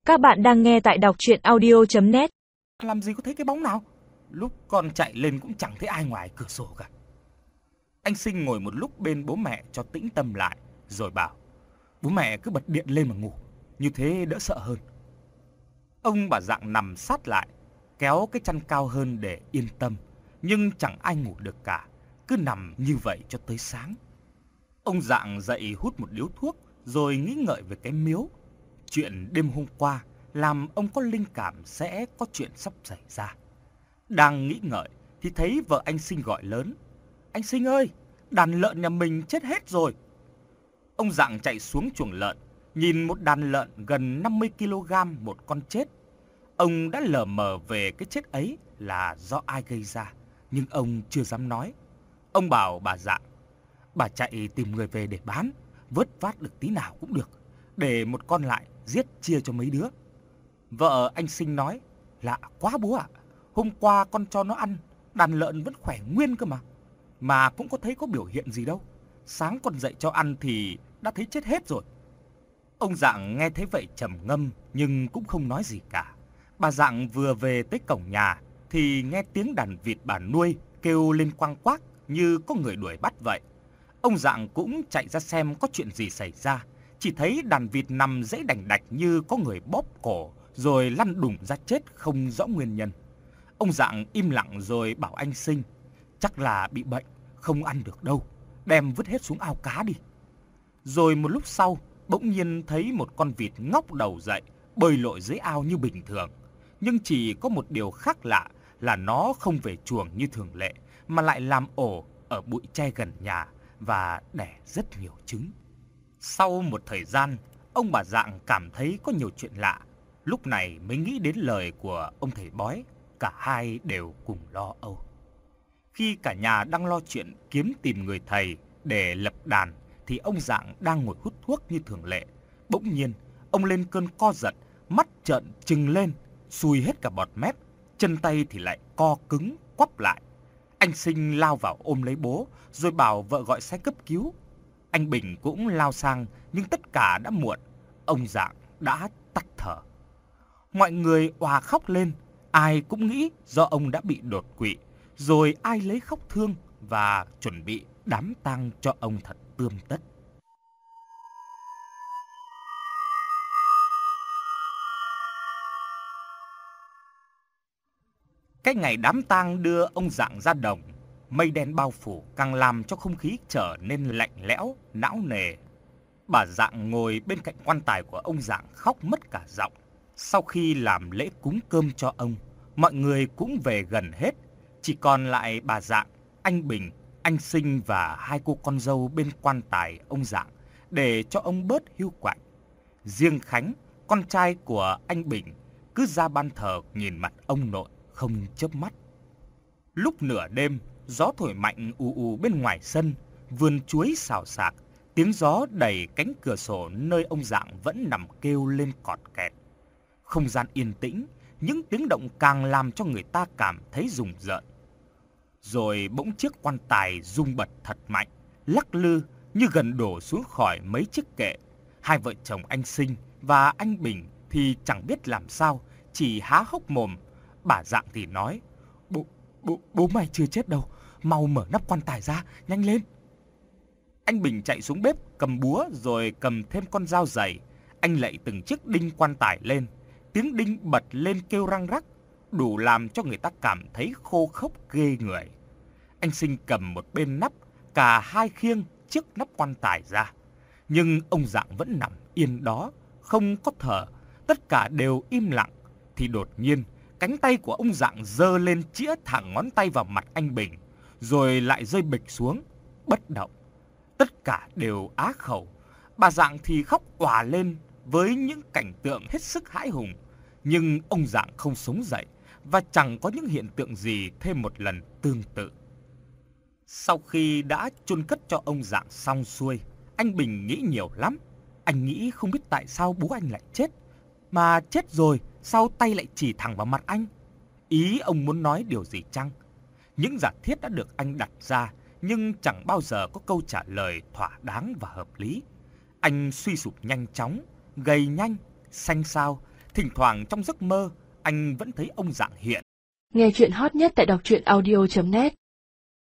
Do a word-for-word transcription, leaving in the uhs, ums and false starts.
Các bạn đang nghe tại đọc truyện audio chấm net. Làm gì có thấy cái bóng nào? Lúc con chạy lên cũng chẳng thấy ai ngoài cửa sổ cả. Anh Sinh ngồi một lúc bên bố mẹ cho tĩnh tâm lại, rồi bảo: bố mẹ cứ bật điện lên mà ngủ, như thế đỡ sợ hơn. Ông bà Dạng nằm sát lại, kéo cái chăn cao hơn để yên tâm, nhưng chẳng ai ngủ được cả, cứ nằm như vậy cho tới sáng. Ông Dạng dậy hút một điếu thuốc, rồi nghĩ ngợi về cái miếu. Chuyện đêm hôm qua làm ông có linh cảm sẽ có chuyện sắp xảy ra. Đang nghĩ ngợi thì thấy vợ anh Sinh gọi lớn: anh Sinh ơi, đàn lợn nhà mình chết hết rồi. Ông Dạng chạy xuống chuồng lợn, nhìn một đàn lợn gần năm mươi ki lô gam một con chết. Ông đã lờ mờ về cái chết ấy là do ai gây ra, nhưng ông chưa dám nói. Ông bảo bà Dạng: bà chạy tìm người về để bán, vớt vát được tí nào cũng được, để một con lại giết chia cho mấy đứa. Vợ anh Sinh nói: lạ quá bố ạ, hôm qua con cho nó ăn, đàn lợn vẫn khỏe nguyên cơ mà. Mà cũng có thấy có biểu hiện gì đâu. Sáng con dậy cho ăn thì đã thấy chết hết rồi. Ông Dạng nghe thấy vậy trầm ngâm nhưng cũng không nói gì cả. Bà Dạng vừa về tới cổng nhà thì nghe tiếng đàn vịt bà nuôi kêu lên quang quác như có người đuổi bắt vậy. Ông Dạng cũng chạy ra xem có chuyện gì xảy ra. Chỉ thấy đàn vịt nằm dãy đành đạch như có người bóp cổ, rồi lăn đùng ra chết không rõ nguyên nhân. Ông Dạng im lặng rồi bảo anh Sinh: chắc là bị bệnh, không ăn được đâu, đem vứt hết xuống ao cá đi. Rồi một lúc sau, bỗng nhiên thấy một con vịt ngóc đầu dậy, bơi lội dưới ao như bình thường. Nhưng chỉ có một điều khác lạ là nó không về chuồng như thường lệ, mà lại làm ổ ở bụi tre gần nhà và đẻ rất nhiều trứng. Sau một thời gian, ông bà Dạng cảm thấy có nhiều chuyện lạ. Lúc này mới nghĩ đến lời của ông thầy bói. Cả hai đều cùng lo âu. Khi cả nhà đang lo chuyện kiếm tìm người thầy để lập đàn thì ông Dạng đang ngồi hút thuốc như thường lệ. Bỗng nhiên, ông lên cơn co giật, mắt trợn trừng lên, sùi hết cả bọt mép, chân tay thì lại co cứng quắp lại. Anh Sinh lao vào ôm lấy bố, rồi bảo vợ gọi xe cấp cứu. Anh Bình cũng lao sang, nhưng tất cả đã muộn. Ông Dạng đã tắt thở. Mọi người òa khóc lên. Ai cũng nghĩ do ông đã bị đột quỵ, rồi ai lấy khóc thương và chuẩn bị đám tang cho ông thật tươm tất. Cái ngày đám tang đưa ông Dạng ra đồng, mây đen bao phủ càng làm cho không khí trở nên lạnh lẽo, não nề. Bà Dạng ngồi bên cạnh quan tài của ông Dạng khóc mất cả giọng. Sau khi làm lễ cúng cơm cho ông, mọi người cũng về gần hết, chỉ còn lại bà Dạng, anh Bình, anh Sinh và hai cô con dâu bên quan tài ông Dạng để cho ông bớt hiu quạnh. Riêng Khánh, con trai của anh Bình, cứ ra ban thờ nhìn mặt ông nội không chớp mắt. Lúc nửa đêm, gió thổi mạnh ù ù bên ngoài sân, vườn chuối xào xạc, tiếng gió đẩy cánh cửa sổ nơi ông Dạng vẫn nằm kêu lên cọt kẹt. Không gian yên tĩnh, những tiếng động càng làm cho người ta cảm thấy rùng rợn. Rồi bỗng chiếc quan tài rung bật thật mạnh, lắc lư như gần đổ xuống khỏi mấy chiếc kệ. Hai vợ chồng anh Sinh và anh Bình thì chẳng biết làm sao, chỉ há hốc mồm. Bà Dạng thì nói: Bố, bố, bố mày chưa chết đâu, mau mở nắp quan tài ra, nhanh lên. Anh Bình chạy xuống bếp cầm búa rồi cầm thêm con dao dày. Anh lạy từng chiếc đinh quan tài lên. Tiếng đinh bật lên kêu răng rắc, đủ làm cho người ta cảm thấy khô khốc ghê người. Anh Sinh cầm một bên nắp, cả hai khiêng chiếc nắp quan tài ra. Nhưng ông Dạng vẫn nằm yên đó, không có thở, tất cả đều im lặng. Thì đột nhiên, cánh tay của ông Dạng giơ lên chĩa thẳng ngón tay vào mặt anh Bình, rồi lại rơi bịch xuống, bất động. Tất cả đều á khẩu. Bà Dạng thì khóc òa lên với những cảnh tượng hết sức hãi hùng. Nhưng ông Dạng không sống dậy và chẳng có những hiện tượng gì thêm một lần tương tự. Sau khi đã chôn cất cho ông Dạng xong xuôi, anh Bình nghĩ nhiều lắm. Anh nghĩ không biết tại sao bố anh lại chết. Mà chết rồi, sao tay lại chỉ thẳng vào mặt anh? Ý ông muốn nói điều gì chăng? Những giả thiết đã được anh đặt ra, nhưng chẳng bao giờ có câu trả lời thỏa đáng và hợp lý. Anh suy sụp nhanh chóng, gầy nhanh, xanh xao, Thỉnh thoảng trong giấc mơ, anh vẫn thấy ông Rạng hiện. Nghe chuyện hot nhất tại đọc truyện audio chấm net.